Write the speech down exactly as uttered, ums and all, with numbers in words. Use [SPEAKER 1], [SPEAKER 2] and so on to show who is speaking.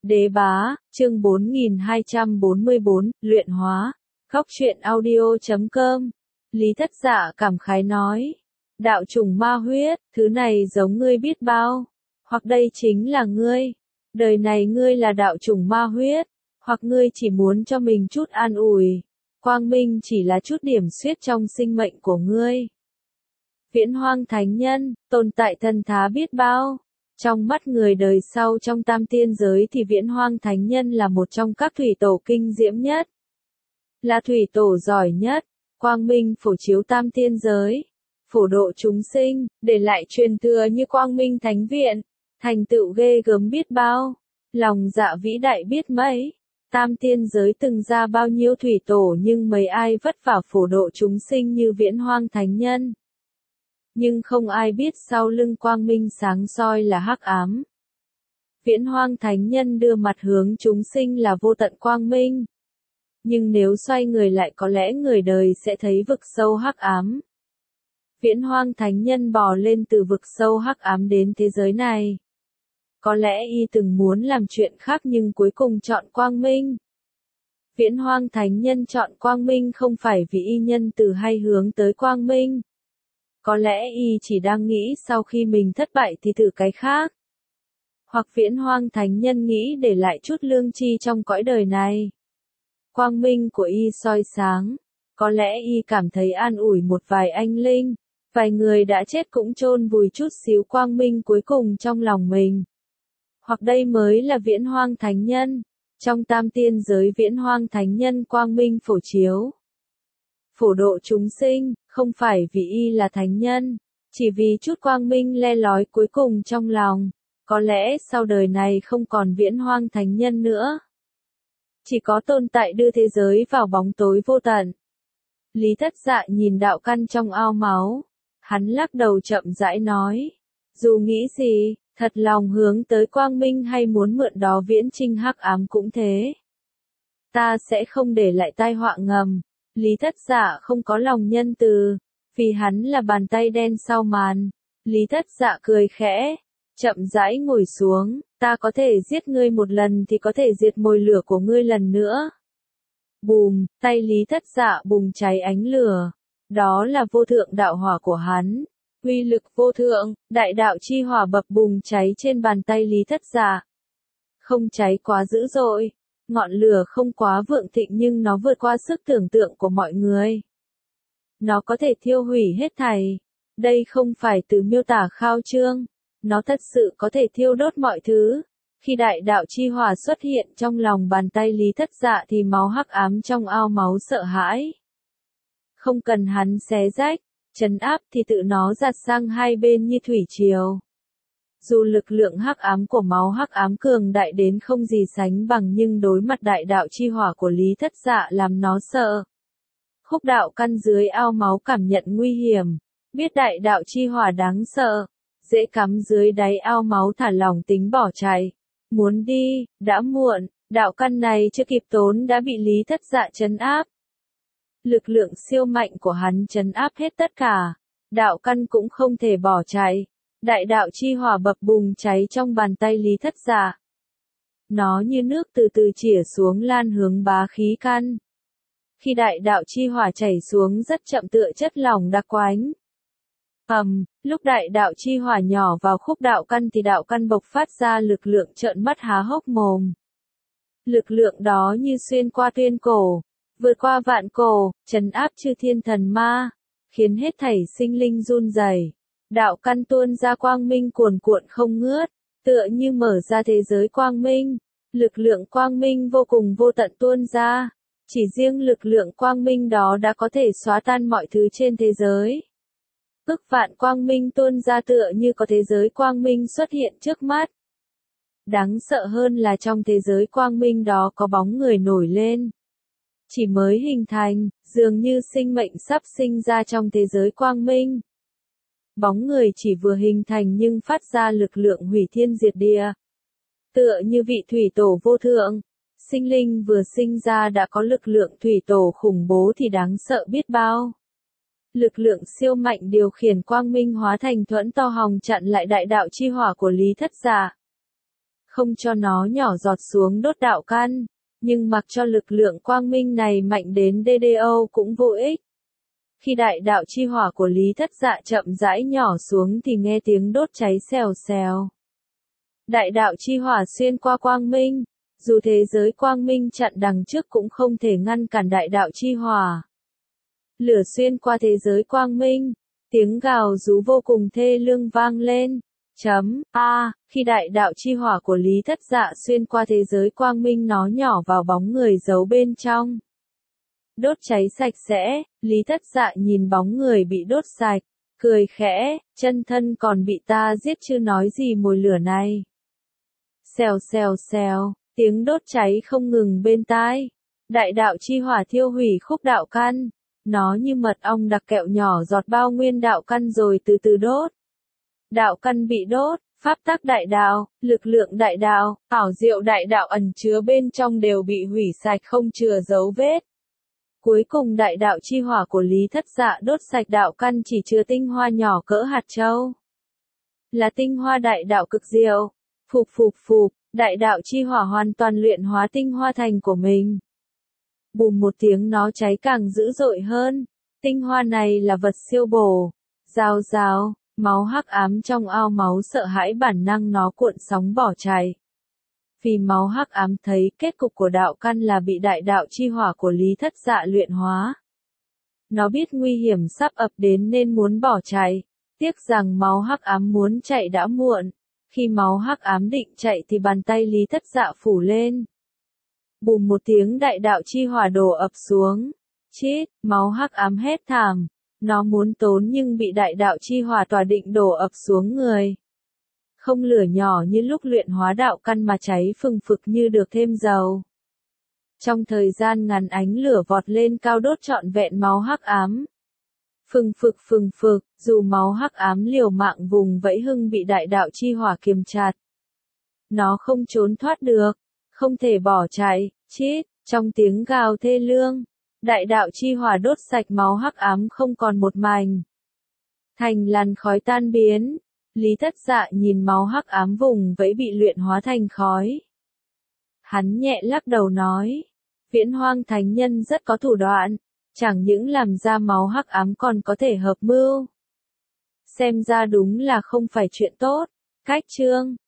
[SPEAKER 1] Đế bá, chương bốn nghìn hai trăm bốn mươi bốn, luyện hóa. Góc truyện audio chấm com. Lý Thất Dạ cảm khái nói. Đạo chủng ma huyết, thứ này giống ngươi biết bao. Hoặc đây chính là ngươi. Đời này ngươi là đạo chủng ma huyết. Hoặc ngươi chỉ muốn cho mình chút an ủi. Quang minh chỉ là chút điểm xuyết trong sinh mệnh của ngươi. Viễn Hoang Thánh Nhân, tồn tại thần thá biết bao. Trong mắt người đời sau trong tam tiên giới thì Viễn Hoang Thánh Nhân là một trong các thủy tổ kinh diễm nhất. Là thủy tổ giỏi nhất, quang minh phổ chiếu tam tiên giới, phổ độ chúng sinh, để lại truyền thừa như Quang Minh Thánh Viện, thành tựu ghê gớm biết bao, lòng dạ vĩ đại biết mấy. Tam tiên giới từng ra bao nhiêu thủy tổ nhưng mấy ai vất vả phổ độ chúng sinh như Viễn Hoang Thánh Nhân. Nhưng không ai biết sau lưng quang minh sáng soi là hắc ám. Viễn Hoang Thánh Nhân đưa mặt hướng chúng sinh là vô tận quang minh. Nhưng nếu xoay người lại có lẽ người đời sẽ thấy vực sâu hắc ám. Viễn Hoang Thánh Nhân bò lên từ vực sâu hắc ám đến thế giới này. Có lẽ y từng muốn làm chuyện khác nhưng cuối cùng chọn quang minh. Viễn Hoang Thánh Nhân chọn quang minh không phải vì y nhân từ hay hướng tới quang minh. Có lẽ y chỉ đang nghĩ sau khi mình thất bại thì thử cái khác. Hoặc Viễn Hoang Thánh Nhân nghĩ để lại chút lương tri trong cõi đời này. Quang minh của y soi sáng. Có lẽ y cảm thấy an ủi một vài anh linh. Vài người đã chết cũng chôn vùi chút xíu quang minh cuối cùng trong lòng mình. Hoặc đây mới là Viễn Hoang Thánh Nhân. Trong tam tiên giới Viễn Hoang Thánh Nhân quang minh phổ chiếu. Phổ độ chúng sinh, không phải vì y là thánh nhân, chỉ vì chút quang minh le lói cuối cùng trong lòng. Có lẽ sau đời này không còn Viễn Hoang Thánh Nhân nữa. Chỉ có tồn tại đưa thế giới vào bóng tối vô tận. Lý Thất Dạ nhìn đạo căn trong ao máu. Hắn lắc đầu chậm rãi nói. Dù nghĩ gì, thật lòng hướng tới quang minh hay muốn mượn đó viễn chinh hắc ám cũng thế. Ta sẽ không để lại tai họa ngầm. Lý Thất Dạ không có lòng nhân từ, vì hắn là bàn tay đen sau màn. Lý Thất Dạ cười khẽ, chậm rãi ngồi xuống, ta có thể giết ngươi một lần thì có thể diệt mồi lửa của ngươi lần nữa. Bùm, tay Lý Thất Dạ bùng cháy ánh lửa, đó là vô thượng đạo hỏa của hắn. Uy lực vô thượng, đại đạo chi hỏa bập bùng cháy trên bàn tay Lý Thất Dạ. Không cháy quá dữ dội. Ngọn lửa không quá vượng thịnh nhưng nó vượt qua sức tưởng tượng của mọi người. Nó có thể thiêu hủy hết thảy. Đây không phải từ miêu tả khao trương. Nó thật sự có thể thiêu đốt mọi thứ. Khi đại đạo chi hỏa xuất hiện trong lòng bàn tay Lý Thất Dạ thì máu hắc ám trong ao máu sợ hãi. Không cần hắn xé rách, trấn áp thì tự nó giạt sang hai bên như thủy triều. Dù lực lượng hắc ám của máu hắc ám cường đại đến không gì sánh bằng nhưng đối mặt đại đạo chi hỏa của Lý Thất Dạ làm nó sợ. Khúc đạo căn dưới ao máu cảm nhận nguy hiểm, biết đại đạo chi hỏa đáng sợ, dễ cắm dưới đáy ao máu thả lỏng tính bỏ chạy. Muốn đi, đã muộn, đạo căn này chưa kịp tốn đã bị Lý Thất Dạ trấn áp. Lực lượng siêu mạnh của hắn trấn áp hết tất cả, đạo căn cũng không thể bỏ chạy. Đại đạo chi hỏa bập bùng cháy trong bàn tay Lý Thất Dạ. Nó như nước từ từ chĩa xuống lan hướng bá khí căn. Khi đại đạo chi hỏa chảy xuống rất chậm tựa chất lỏng đặc quánh. Ầm, lúc đại đạo chi hỏa nhỏ vào khúc đạo căn thì đạo căn bộc phát ra lực lượng trợn mắt há hốc mồm. Lực lượng đó như xuyên qua tuyên cổ, vượt qua vạn cổ, trấn áp chư thiên thần ma, khiến hết thảy sinh linh run rẩy. Đạo căn tuôn ra quang minh cuồn cuộn không ngớt, tựa như mở ra thế giới quang minh. Lực lượng quang minh vô cùng vô tận tuôn ra. Chỉ riêng lực lượng quang minh đó đã có thể xóa tan mọi thứ trên thế giới. Ức vạn quang minh tuôn ra tựa như có thế giới quang minh xuất hiện trước mắt. Đáng sợ hơn là trong thế giới quang minh đó có bóng người nổi lên. Chỉ mới hình thành, dường như sinh mệnh sắp sinh ra trong thế giới quang minh. Bóng người chỉ vừa hình thành nhưng phát ra lực lượng hủy thiên diệt địa. Tựa như vị thủy tổ vô thượng, sinh linh vừa sinh ra đã có lực lượng thủy tổ khủng bố thì đáng sợ biết bao. Lực lượng siêu mạnh điều khiển quang minh hóa thành thuẫn to hòng chặn lại đại đạo chi hỏa của Lý Thất Dạ. không cho nó nhỏ giọt xuống đốt đạo căn, nhưng mặc cho lực lượng quang minh này mạnh đến đê đê ô cũng vô ích. Khi đại đạo chi hỏa của Lý Thất Dạ chậm rãi nhỏ xuống thì nghe tiếng đốt cháy xèo xèo. Đại đạo chi hỏa xuyên qua quang minh, dù thế giới quang minh chặn đằng trước cũng không thể ngăn cản đại đạo chi hỏa. Lửa xuyên qua thế giới quang minh, tiếng gào rú vô cùng thê lương vang lên. Chấm, a, khi đại đạo chi hỏa của Lý Thất Dạ xuyên qua thế giới quang minh nó nhỏ vào bóng người giấu bên trong. Đốt cháy sạch sẽ, Lý Thất Dạ nhìn bóng người bị đốt sạch, cười khẽ, chân thân còn bị ta giết chứ nói gì mồi lửa này. Xèo xèo xèo, tiếng đốt cháy không ngừng bên tai. Đại đạo chi hỏa thiêu hủy khúc đạo căn, nó như mật ong đặc kẹo nhỏ giọt bao nguyên đạo căn rồi từ từ đốt. Đạo căn bị đốt, pháp tắc đại đạo, lực lượng đại đạo, ảo diệu đại đạo ẩn chứa bên trong đều bị hủy sạch không chừa dấu vết. Cuối cùng đại đạo chi hỏa của Lý Thất Dạ đốt sạch đạo căn chỉ chứa tinh hoa nhỏ cỡ hạt châu. Là tinh hoa đại đạo cực diệu. Phục phục phục, đại đạo chi hỏa hoàn toàn luyện hóa tinh hoa thành của mình. Bùm một tiếng nó cháy càng dữ dội hơn. Tinh hoa này là vật siêu bổ. Rào rào, máu hắc ám trong ao máu sợ hãi bản năng nó cuộn sóng bỏ chạy. Vì máu hắc ám thấy kết cục của đạo căn là bị đại đạo chi hỏa của Lý Thất Dạ luyện hóa. Nó biết nguy hiểm sắp ập đến nên muốn bỏ chạy. Tiếc rằng máu hắc ám muốn chạy đã muộn. Khi máu hắc ám định chạy thì bàn tay Lý Thất Dạ phủ lên. Bùm một tiếng đại đạo chi hỏa đổ ập xuống. Chít, máu hắc ám hét thảm. Nó muốn tốn nhưng bị đại đạo chi hỏa tỏa định đổ ập xuống người. Không lửa nhỏ như lúc luyện hóa đạo căn mà cháy phừng phực như được thêm dầu. Trong thời gian ngắn ánh lửa vọt lên cao đốt trọn vẹn máu hắc ám. Phừng phực phừng phực, dù máu hắc ám liều mạng vùng vẫy hưng bị đại đạo chi hỏa kiềm chặt. Nó không trốn thoát được, không thể bỏ chạy, chít, trong tiếng gào thê lương. Đại đạo chi hỏa đốt sạch máu hắc ám không còn một mảnh. Thành làn khói tan biến. Lý Thất Dạ nhìn máu hắc ám vùng vẫy bị luyện hóa thành khói. Hắn nhẹ lắc đầu nói. Viễn Hoang Thánh Nhân rất có thủ đoạn. Chẳng những làm ra máu hắc ám còn có thể hợp mưu. Xem ra đúng là không phải chuyện tốt. Cách chương